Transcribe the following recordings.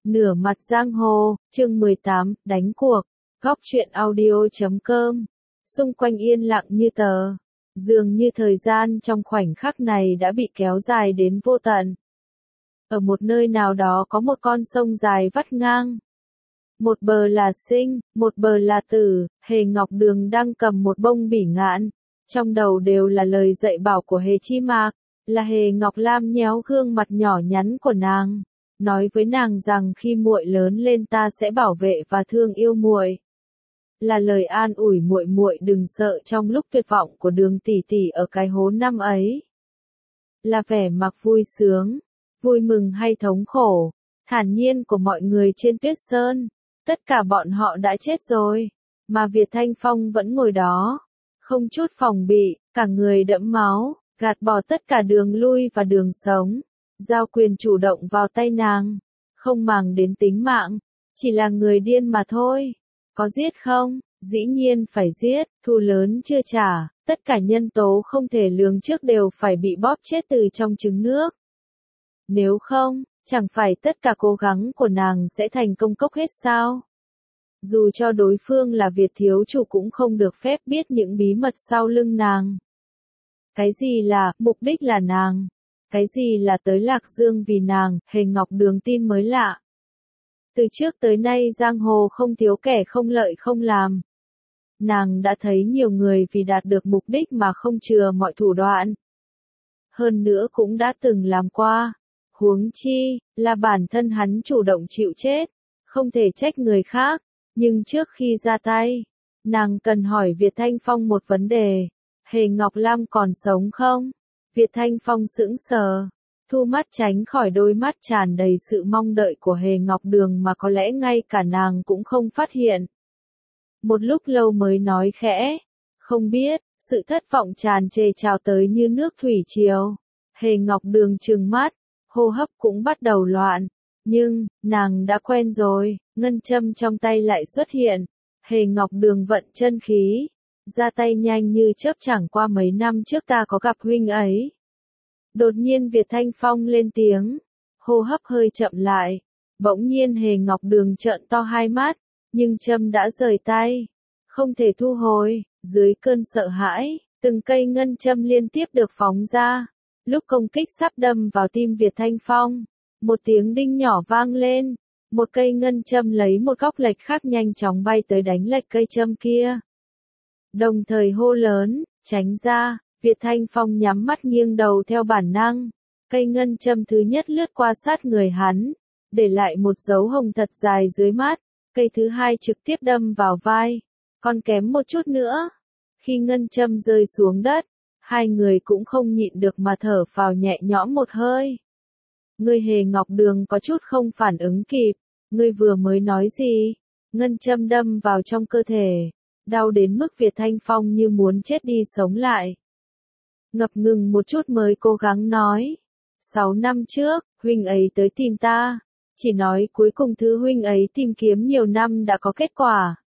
Nửa mặt giang hồ, chương 18, đánh cuộc. Góc truyện audio.com. Xung quanh yên lặng như tờ. Dường như thời gian trong khoảnh khắc này đã bị kéo dài đến vô tận. Ở một nơi nào đó có một con sông dài vắt ngang. Một bờ là sinh, một bờ là tử. Hề Ngọc Đường đang cầm một bông bỉ ngạn. Trong đầu đều là lời dạy bảo của Hề Chi Mạc. Là Hề Ngọc Lam nhéo gương mặt nhỏ nhắn của nàng, nói với nàng rằng khi muội lớn lên ta sẽ bảo vệ và thương yêu muội. Là lời an ủi muội muội đừng sợ trong lúc tuyệt vọng của Đường tỷ tỷ ở cái hố năm ấy. Là vẻ mặt vui sướng, vui mừng hay thống khổ, thản nhiên của mọi người trên Tuyết Sơn. Tất cả bọn họ đã chết rồi, mà Việt Thanh Phong vẫn ngồi đó, không chút phòng bị, cả người đẫm máu, gạt bỏ tất cả đường lui và đường sống. Giao quyền chủ động vào tay nàng, không màng đến tính mạng, chỉ là người điên mà thôi. Có giết không? Dĩ nhiên phải giết, thù lớn chưa trả, tất cả nhân tố không thể lường trước đều phải bị bóp chết từ trong trứng nước. Nếu không, chẳng phải tất cả cố gắng của nàng sẽ thành công cốc hết sao? Dù cho đối phương là Việt thiếu chủ cũng không được phép biết những bí mật sau lưng nàng. Cái gì là mục đích là nàng? Cái gì là tới Lạc Dương vì nàng? Hề Ngọc Đường tin mới lạ. Từ trước tới nay giang hồ không thiếu kẻ không lợi không làm. Nàng đã thấy nhiều người vì đạt được mục đích mà không chừa mọi thủ đoạn. Hơn nữa cũng đã từng làm qua. Huống chi, là bản thân hắn chủ động chịu chết. Không thể trách người khác. Nhưng trước khi ra tay, nàng cần hỏi Việt Thanh Phong một vấn đề. Hề Ngọc Lam còn sống không? Việt Thanh Phong sững sờ, thu mắt tránh khỏi đôi mắt tràn đầy sự mong đợi của Hề Ngọc Đường mà có lẽ ngay cả nàng cũng không phát hiện. Một lúc lâu mới nói khẽ, không biết, sự thất vọng tràn trề trào tới như nước thủy triều. Hề Ngọc Đường trừng mắt, hô hấp cũng bắt đầu loạn, nhưng, nàng đã quen rồi, ngân châm trong tay lại xuất hiện. Hề Ngọc Đường vận chân khí, ra tay nhanh như chớp chẳng qua mấy năm trước ta có gặp huynh ấy. Đột nhiên Việt Thanh Phong lên tiếng, hô hấp hơi chậm lại, bỗng nhiên Hề Ngọc Đường trợn to hai mắt, nhưng châm đã rời tay, không thể thu hồi, dưới cơn sợ hãi, từng cây ngân châm liên tiếp được phóng ra, lúc công kích sắp đâm vào tim Việt Thanh Phong, một tiếng đinh nhỏ vang lên, một cây ngân châm lấy một góc lệch khác nhanh chóng bay tới đánh lệch cây châm kia. Đồng thời hô lớn, tránh ra, Việt Thanh Phong nhắm mắt nghiêng đầu theo bản năng. Cây ngân châm thứ nhất lướt qua sát người hắn, để lại một dấu hồng thật dài dưới mắt. Cây thứ hai trực tiếp đâm vào vai, còn kém một chút nữa. Khi ngân châm rơi xuống đất, hai người cũng không nhịn được mà thở phào nhẹ nhõm một hơi. Ngươi Hề Ngọc Đường có chút không phản ứng kịp, ngươi vừa mới nói gì? Ngân châm đâm vào trong cơ thể. Đau đến mức Việt Thanh Phong như muốn chết đi sống lại. Ngập ngừng một chút mới cố gắng nói. 6 năm trước, huynh ấy tới tìm ta. Chỉ nói cuối cùng thứ huynh ấy tìm kiếm nhiều năm đã có kết quả.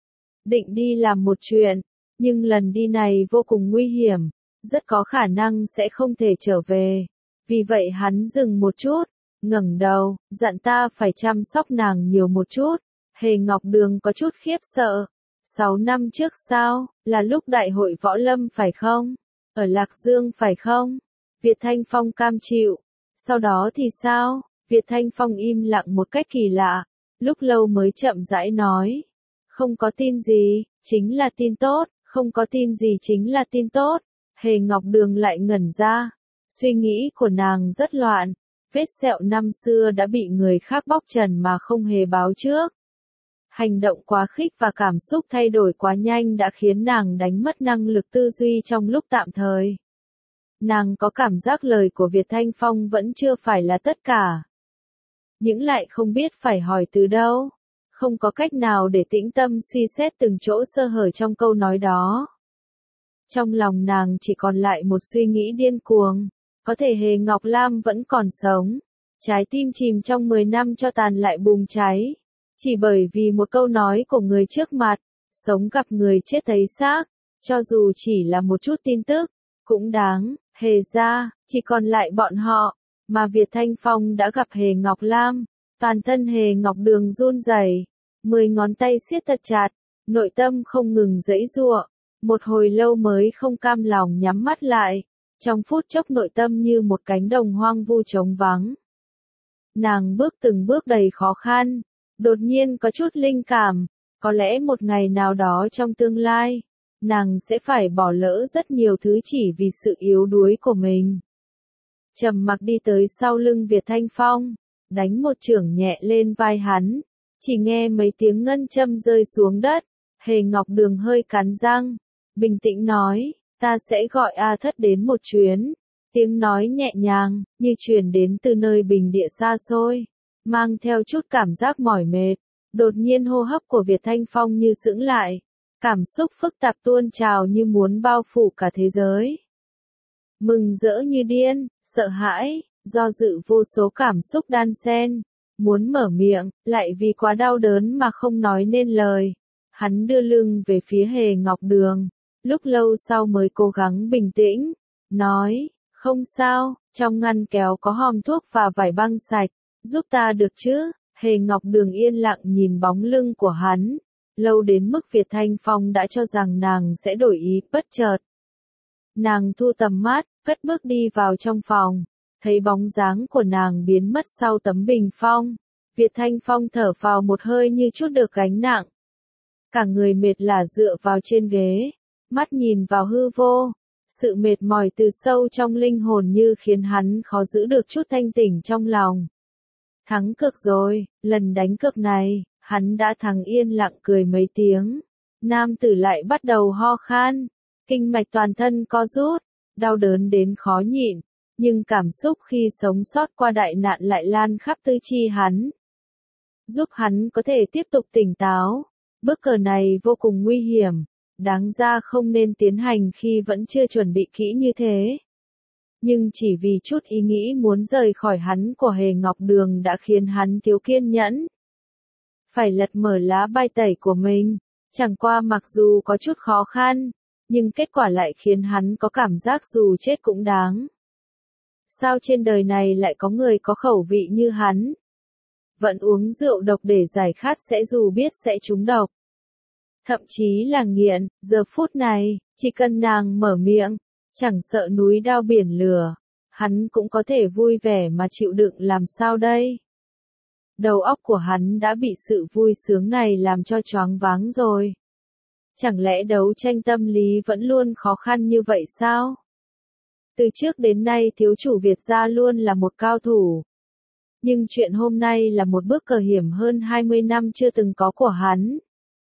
Định đi làm một chuyện, nhưng lần đi này vô cùng nguy hiểm. Rất có khả năng sẽ không thể trở về. Vì vậy hắn dừng một chút, ngẩng đầu, dặn ta phải chăm sóc nàng nhiều một chút. Hề Ngọc Đường có chút khiếp sợ. 6 năm trước sao, là lúc đại hội võ lâm phải không? Ở Lạc Dương phải không? Việt Thanh Phong cam chịu. Sau đó thì sao? Việt Thanh Phong im lặng một cách kỳ lạ, lúc lâu mới chậm rãi nói. Không có tin gì, chính là tin tốt, không có tin gì chính là tin tốt. Hề Ngọc Đường lại ngẩn ra. Suy nghĩ của nàng rất loạn. Vết sẹo năm xưa đã bị người khác bóc trần mà không hề báo trước. Hành động quá khích và cảm xúc thay đổi quá nhanh đã khiến nàng đánh mất năng lực tư duy trong lúc tạm thời. Nàng có cảm giác lời của Việt Thanh Phong vẫn chưa phải là tất cả. Nhưng lại không biết phải hỏi từ đâu. Không có cách nào để tĩnh tâm suy xét từng chỗ sơ hở trong câu nói đó. Trong lòng nàng chỉ còn lại một suy nghĩ điên cuồng. Có thể Hề Ngọc Lam vẫn còn sống. Trái tim chìm trong 10 năm cho tàn lại bùng cháy. Chỉ bởi vì một câu nói của người trước mặt, sống gặp người chết thấy xác, cho dù chỉ là một chút tin tức, cũng đáng. Hề ra, chỉ còn lại bọn họ, mà Việt Thanh Phong đã gặp Hề Ngọc Lam, Toàn thân Hề Ngọc Đường run rẩy, 10 ngón tay siết thật chặt, nội tâm không ngừng giãy giụa, một hồi lâu mới không cam lòng nhắm mắt lại, trong phút chốc nội tâm như một cánh đồng hoang vu trống vắng. Nàng bước từng bước đầy khó khăn, đột nhiên có chút linh cảm, có lẽ một ngày nào đó trong tương lai, nàng sẽ phải bỏ lỡ rất nhiều thứ chỉ vì sự yếu đuối của mình. Trầm mặc đi tới sau lưng Việt Thanh Phong, đánh một chưởng nhẹ lên vai hắn, chỉ nghe mấy tiếng ngân châm rơi xuống đất, Hề Ngọc Đường hơi cắn răng, bình tĩnh nói, ta sẽ gọi A Thất đến một chuyến. Tiếng nói nhẹ nhàng, như truyền đến từ nơi bình địa xa xôi, mang theo chút cảm giác mỏi mệt. Đột nhiên hô hấp của Việt Thanh Phong như sững lại, cảm xúc phức tạp tuôn trào như muốn bao phủ cả thế giới. Mừng rỡ như điên, sợ hãi, do dự vô số cảm xúc đan xen, muốn mở miệng, lại vì quá đau đớn mà không nói nên lời. Hắn đưa lưng về phía Hề Ngọc Đường, lúc lâu sau mới cố gắng bình tĩnh, nói, không sao, trong ngăn kéo có hòm thuốc và vải băng sạch, giúp ta được chứ? Hề Ngọc Đường yên lặng nhìn bóng lưng của hắn, lâu đến mức Việt Thanh Phong đã cho rằng nàng sẽ đổi ý, bất chợt. Nàng thu tầm mắt, cất bước đi vào trong phòng, thấy bóng dáng của nàng biến mất sau tấm bình phong. Việt Thanh Phong thở phào một hơi như chút được gánh nặng. Cả người mệt lả dựa vào trên ghế, mắt nhìn vào hư vô. Sự mệt mỏi từ sâu trong linh hồn như khiến hắn khó giữ được chút thanh tỉnh trong lòng. Thắng cược rồi, lần đánh cược này, hắn đã thắng. Yên lặng cười mấy tiếng. Nam tử lại bắt đầu ho khan, kinh mạch toàn thân co rút, đau đớn đến khó nhịn, nhưng cảm xúc khi sống sót qua đại nạn lại lan khắp tứ chi hắn. Giúp hắn có thể tiếp tục tỉnh táo, bước cờ này vô cùng nguy hiểm, đáng ra không nên tiến hành khi vẫn chưa chuẩn bị kỹ như thế. Nhưng chỉ vì chút ý nghĩ muốn rời khỏi hắn của Hề Ngọc Đường đã khiến hắn thiếu kiên nhẫn. Phải lật mở lá bài tẩy của mình, chẳng qua mặc dù có chút khó khăn, nhưng kết quả lại khiến hắn có cảm giác dù chết cũng đáng. Sao trên đời này lại có người có khẩu vị như hắn? Vẫn uống rượu độc để giải khát sẽ dù biết sẽ trúng độc. Thậm chí là nghiện, giờ phút này, chỉ cần nàng mở miệng, chẳng sợ núi đao biển lửa, hắn cũng có thể vui vẻ mà chịu đựng. Làm sao đây? Đầu óc của hắn đã bị sự vui sướng này làm cho choáng váng rồi. Chẳng lẽ đấu tranh tâm lý vẫn luôn khó khăn như vậy sao? Từ trước đến nay thiếu chủ Việt gia luôn là một cao thủ. Nhưng chuyện hôm nay là một bước cờ hiểm hơn 20 năm chưa từng có của hắn.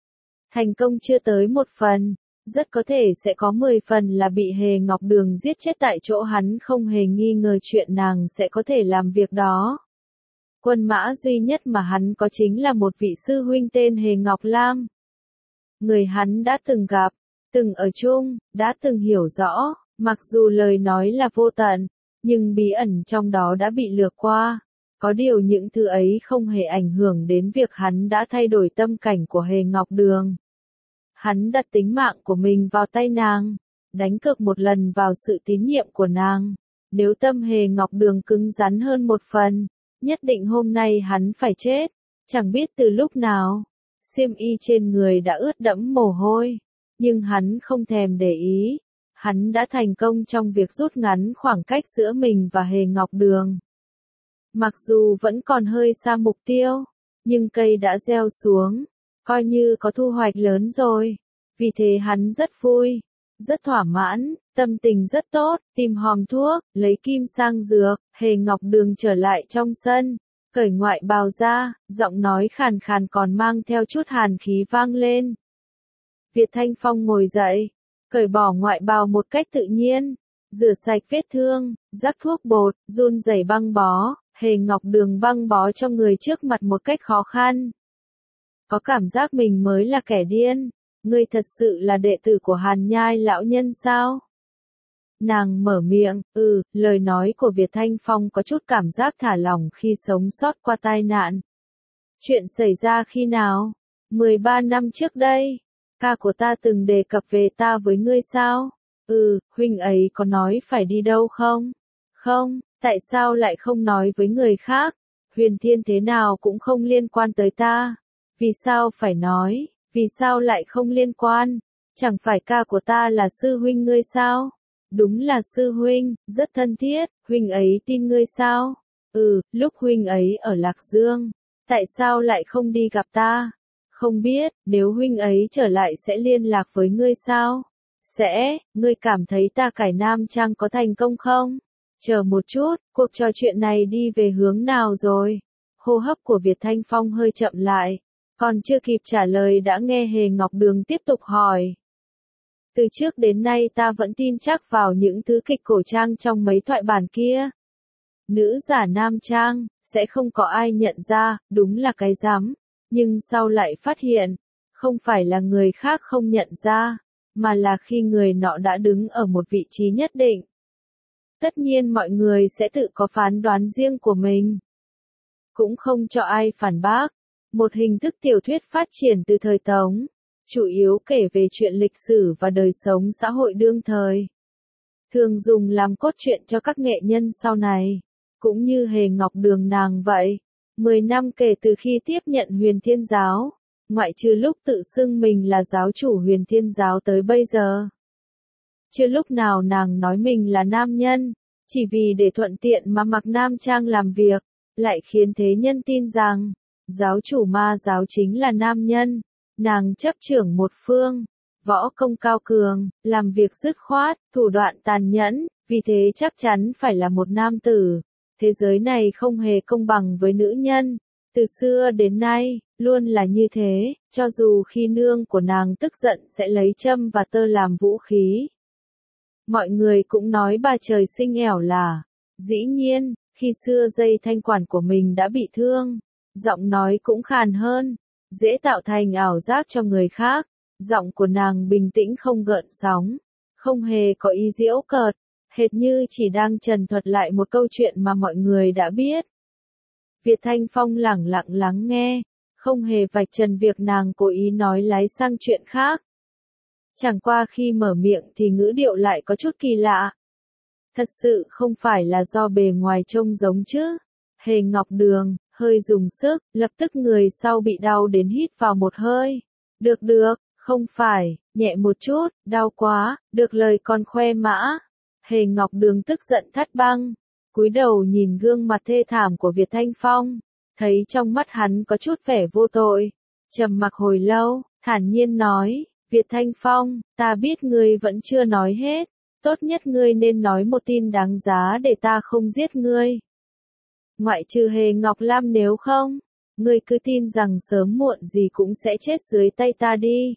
Thành công chưa tới 1 phần, rất có thể sẽ có 10 phần là bị Hề Ngọc Đường giết chết tại chỗ. Hắn không hề nghi ngờ chuyện nàng sẽ có thể làm việc đó. Quân mã duy nhất mà hắn có chính là một vị sư huynh tên Hề Ngọc Lam. Người hắn đã từng gặp, từng ở chung, đã từng hiểu rõ, mặc dù lời nói là vô tận, nhưng bí ẩn trong đó đã bị lược qua. Có điều những thứ ấy không hề ảnh hưởng đến việc hắn đã thay đổi tâm cảnh của Hề Ngọc Đường. Hắn đặt tính mạng của mình vào tay nàng, đánh cược một lần vào sự tín nhiệm của nàng. Nếu tâm Hề Ngọc Đường cứng rắn hơn 1 phần, nhất định hôm nay hắn phải chết. Chẳng biết từ lúc nào, xiêm y trên người đã ướt đẫm mồ hôi, nhưng hắn không thèm để ý. Hắn đã thành công trong việc rút ngắn khoảng cách giữa mình và Hề Ngọc Đường. Mặc dù vẫn còn hơi xa mục tiêu, nhưng cây đã gieo xuống, coi như có thu hoạch lớn rồi. Vì thế hắn rất vui, rất thỏa mãn, tâm tình rất tốt, tìm hòm thuốc, lấy kim sang dược. Hề Ngọc Đường trở lại trong sân, cởi ngoại bào ra, giọng nói khàn khàn còn mang theo chút hàn khí vang lên. Việt Thanh Phong ngồi dậy, cởi bỏ ngoại bào một cách tự nhiên, rửa sạch vết thương, rắc thuốc bột, run rẩy băng bó. Hề Ngọc Đường băng bó cho người trước mặt một cách khó khăn. Có cảm giác mình mới là kẻ điên. Ngươi thật sự là đệ tử của Hàn Nhai lão nhân sao? Nàng mở miệng, lời nói của Việt Thanh Phong có chút cảm giác thả lỏng khi sống sót qua tai nạn. Chuyện xảy ra khi nào? 13 năm trước đây. Ca của ta từng đề cập về ta với ngươi sao? Huynh ấy có nói phải đi đâu không? Không, tại sao lại không nói với người khác? Huyền Thiên thế nào cũng không liên quan tới ta. Vì sao phải nói, vì sao lại không liên quan? Chẳng phải ca của ta là sư huynh ngươi sao? Đúng là sư huynh, rất thân thiết, huynh ấy tin ngươi sao? Lúc huynh ấy ở Lạc Dương, tại sao lại không đi gặp ta? Không biết, nếu huynh ấy trở lại sẽ liên lạc với ngươi sao? Sẽ, ngươi cảm thấy ta cải nam trang có thành công không? Chờ một chút, cuộc trò chuyện này đi về hướng nào rồi? Hô hấp của Việt Thanh Phong hơi chậm lại, còn chưa kịp trả lời đã nghe Hề Ngọc Đường tiếp tục hỏi. Từ trước đến nay ta vẫn tin chắc vào những thứ kịch cổ trang trong mấy thoại bản kia. Nữ giả nam trang, sẽ không có ai nhận ra, đúng là cái rắm. Nhưng sau lại phát hiện, không phải là người khác không nhận ra, mà là khi người nọ đã đứng ở một vị trí nhất định. Tất nhiên mọi người sẽ tự có phán đoán riêng của mình. Cũng không cho ai phản bác. Một hình thức tiểu thuyết phát triển từ thời Tống, chủ yếu kể về chuyện lịch sử và đời sống xã hội đương thời. Thường dùng làm cốt truyện cho các nghệ nhân sau này, cũng như Hề Ngọc Đường nàng vậy. 10 năm kể từ khi tiếp nhận Huyền Thiên Giáo, ngoại trừ lúc tự xưng mình là giáo chủ Huyền Thiên Giáo tới bây giờ. Chưa lúc nào nàng nói mình là nam nhân, chỉ vì để thuận tiện mà mặc nam trang làm việc, lại khiến thế nhân tin rằng, giáo chủ ma giáo chính là nam nhân. Nàng chấp trưởng một phương, võ công cao cường, làm việc dứt khoát, thủ đoạn tàn nhẫn, vì thế chắc chắn phải là một nam tử. Thế giới này không hề công bằng với nữ nhân. Từ xưa đến nay, luôn là như thế, cho dù khi nương của nàng tức giận sẽ lấy châm và tơ làm vũ khí. Mọi người cũng nói bà trời sinh ẻo là. Dĩ nhiên, khi xưa dây thanh quản của mình đã bị thương, giọng nói cũng khàn hơn, dễ tạo thành ảo giác cho người khác. Giọng của nàng bình tĩnh không gợn sóng, không hề có ý giễu cợt, hệt như chỉ đang trần thuật lại một câu chuyện mà mọi người đã biết. Việt Thanh Phong lẳng lặng lắng nghe, không hề vạch trần việc nàng cố ý nói lái sang chuyện khác. Chẳng qua khi mở miệng thì ngữ điệu lại có chút kỳ lạ. Thật sự không phải là do bề ngoài trông giống chứ. Hề Ngọc Đường, hơi dùng sức, lập tức người sau bị đau đến hít vào một hơi. Được, không phải, nhẹ một chút, đau quá, được lời còn khoe mã. Hề Ngọc Đường tức giận thắt băng, cúi đầu nhìn gương mặt thê thảm của Việt Thanh Phong, thấy trong mắt hắn có chút vẻ vô tội. Trầm mặc hồi lâu, thản nhiên nói, Việt Thanh Phong, ta biết ngươi vẫn chưa nói hết, tốt nhất ngươi nên nói một tin đáng giá để ta không giết ngươi. Ngoại trừ Hề Ngọc Lam, nếu không, ngươi cứ tin rằng sớm muộn gì cũng sẽ chết dưới tay ta đi.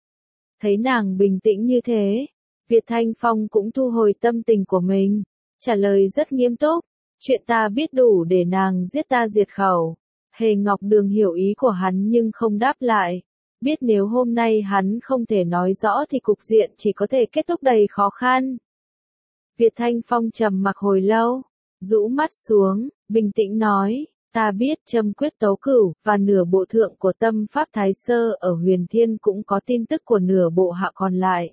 Thấy nàng bình tĩnh như thế, Việt Thanh Phong cũng thu hồi tâm tình của mình, trả lời rất nghiêm túc, chuyện ta biết đủ để nàng giết ta diệt khẩu. Hề Ngọc Đường hiểu ý của hắn nhưng không đáp lại, biết nếu hôm nay hắn không thể nói rõ thì cục diện chỉ có thể kết thúc đầy khó khăn. Việt Thanh Phong trầm mặc hồi lâu, rũ mắt xuống, bình tĩnh nói, ta biết Châm Quyết Tấu Cửu và nửa bộ thượng của Tâm Pháp Thái Sơ ở Huyền Thiên cũng có tin tức của nửa bộ hạ còn lại.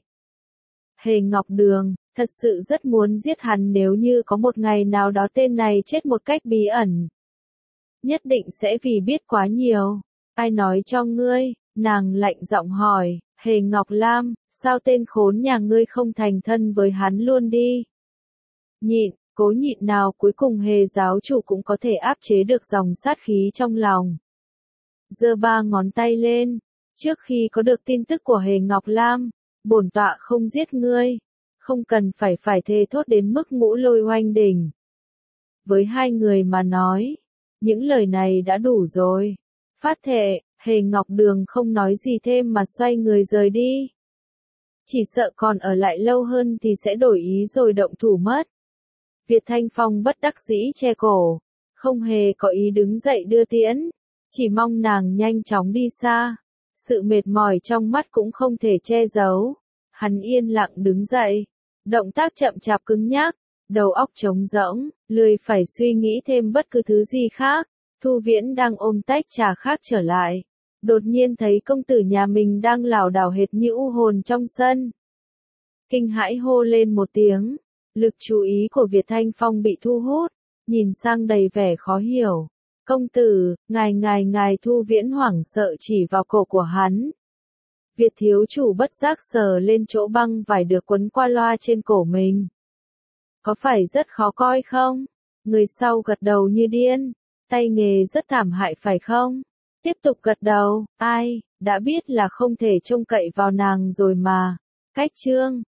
Hề Ngọc Đường, thật sự rất muốn giết hắn nếu như có một ngày nào đó tên này chết một cách bí ẩn. Nhất định sẽ vì biết quá nhiều. Ai nói cho ngươi? Nàng lạnh giọng hỏi, Hề Ngọc Lam, sao tên khốn nhà ngươi không thành thân với hắn luôn đi? Nhịn, cố nhịn nào cuối cùng Hề giáo chủ cũng có thể áp chế được dòng sát khí trong lòng. Giơ 3 ngón tay lên, trước khi có được tin tức của Hề Ngọc Lam, bổn tọa không giết ngươi, không cần phải thề thốt đến mức ngũ lôi oanh đỉnh. Với hai người mà nói, những lời này đã đủ rồi. Phát thệ, Hề Ngọc Đường không nói gì thêm mà xoay người rời đi. Chỉ sợ còn ở lại lâu hơn thì sẽ đổi ý rồi động thủ mất. Việt Thanh Phong bất đắc dĩ che cổ, không hề có ý đứng dậy đưa tiễn, chỉ mong nàng nhanh chóng đi xa. Sự mệt mỏi trong mắt cũng không thể che giấu. Hắn yên lặng đứng dậy, động tác chậm chạp cứng nhắc, đầu óc trống rỗng, lười phải suy nghĩ thêm bất cứ thứ gì khác. Thu Viễn đang ôm tách trà khác trở lại, đột nhiên thấy công tử nhà mình đang lảo đảo hệt như u hồn trong sân. Kinh hãi hô lên một tiếng, lực chú ý của Việt Thanh Phong bị thu hút, nhìn sang đầy vẻ khó hiểu. Công tử, ngài Thu Viễn hoảng sợ chỉ vào cổ của hắn. Việt thiếu chủ bất giác sờ lên chỗ băng vải được quấn qua loa trên cổ mình. Có phải rất khó coi không? Người sau gật đầu như điên. Tay nghề rất thảm hại phải không? Tiếp tục gật đầu, ai, đã biết là không thể trông cậy vào nàng rồi mà. Cách chương